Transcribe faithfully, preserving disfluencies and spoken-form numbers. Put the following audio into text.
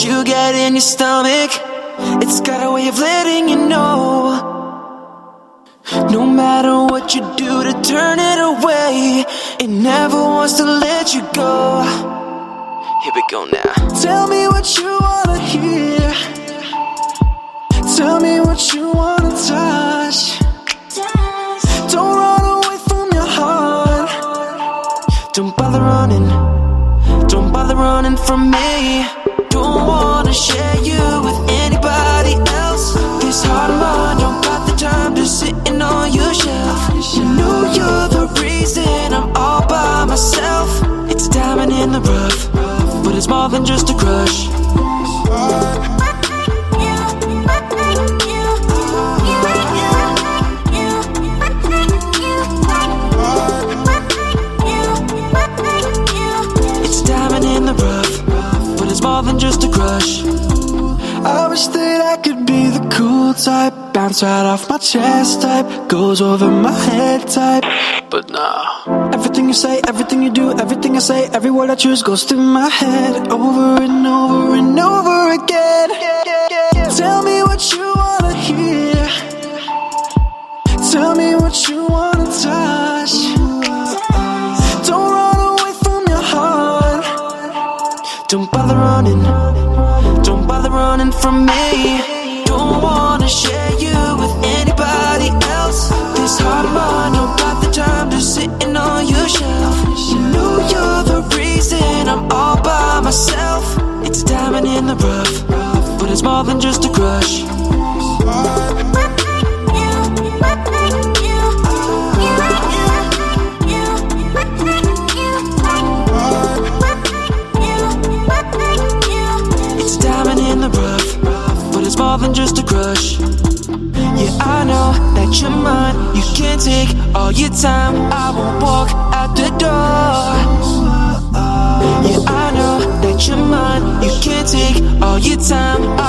you get in your stomach. It's got a way of letting you know. No matter what you do to turn it away, it never wants to let you go. Here we go now. Tell me what you wanna hear. Tell me what you wanna touch. Don't run away from your heart. Don't bother running. Don't bother running from me. Don't wanna share you with anybody else. This heart of mine don't got the time to sitting on your shelf. You know you're the reason I'm all by myself. It's a diamond in the rough, but it's more than just a crush. It's a diamond in the rough, but it's more than just a crush. I wish that I could be the cool type, bounce right off my chest type, goes over my head type. But nah, everything you say, everything you do, everything I say, every word I choose goes through my head over and over and over again. Tell me what you wanna hear. Tell me what you wanna touch. Don't run away from your heart. Don't bother running. Don't bother running from me. Don't wanna share you with anybody else. This heart of mine don't got the time to sitting on your shelf. You know you're the reason I'm all by myself. It's a diamond in the rough, but it's more than just a crush. It's a diamond in the rough, but it's more than just a crush. Yeah, I know that you're mine. You can't take all your time. I won't walk out the door. Yeah, I know that you're mine. You can't take all your time.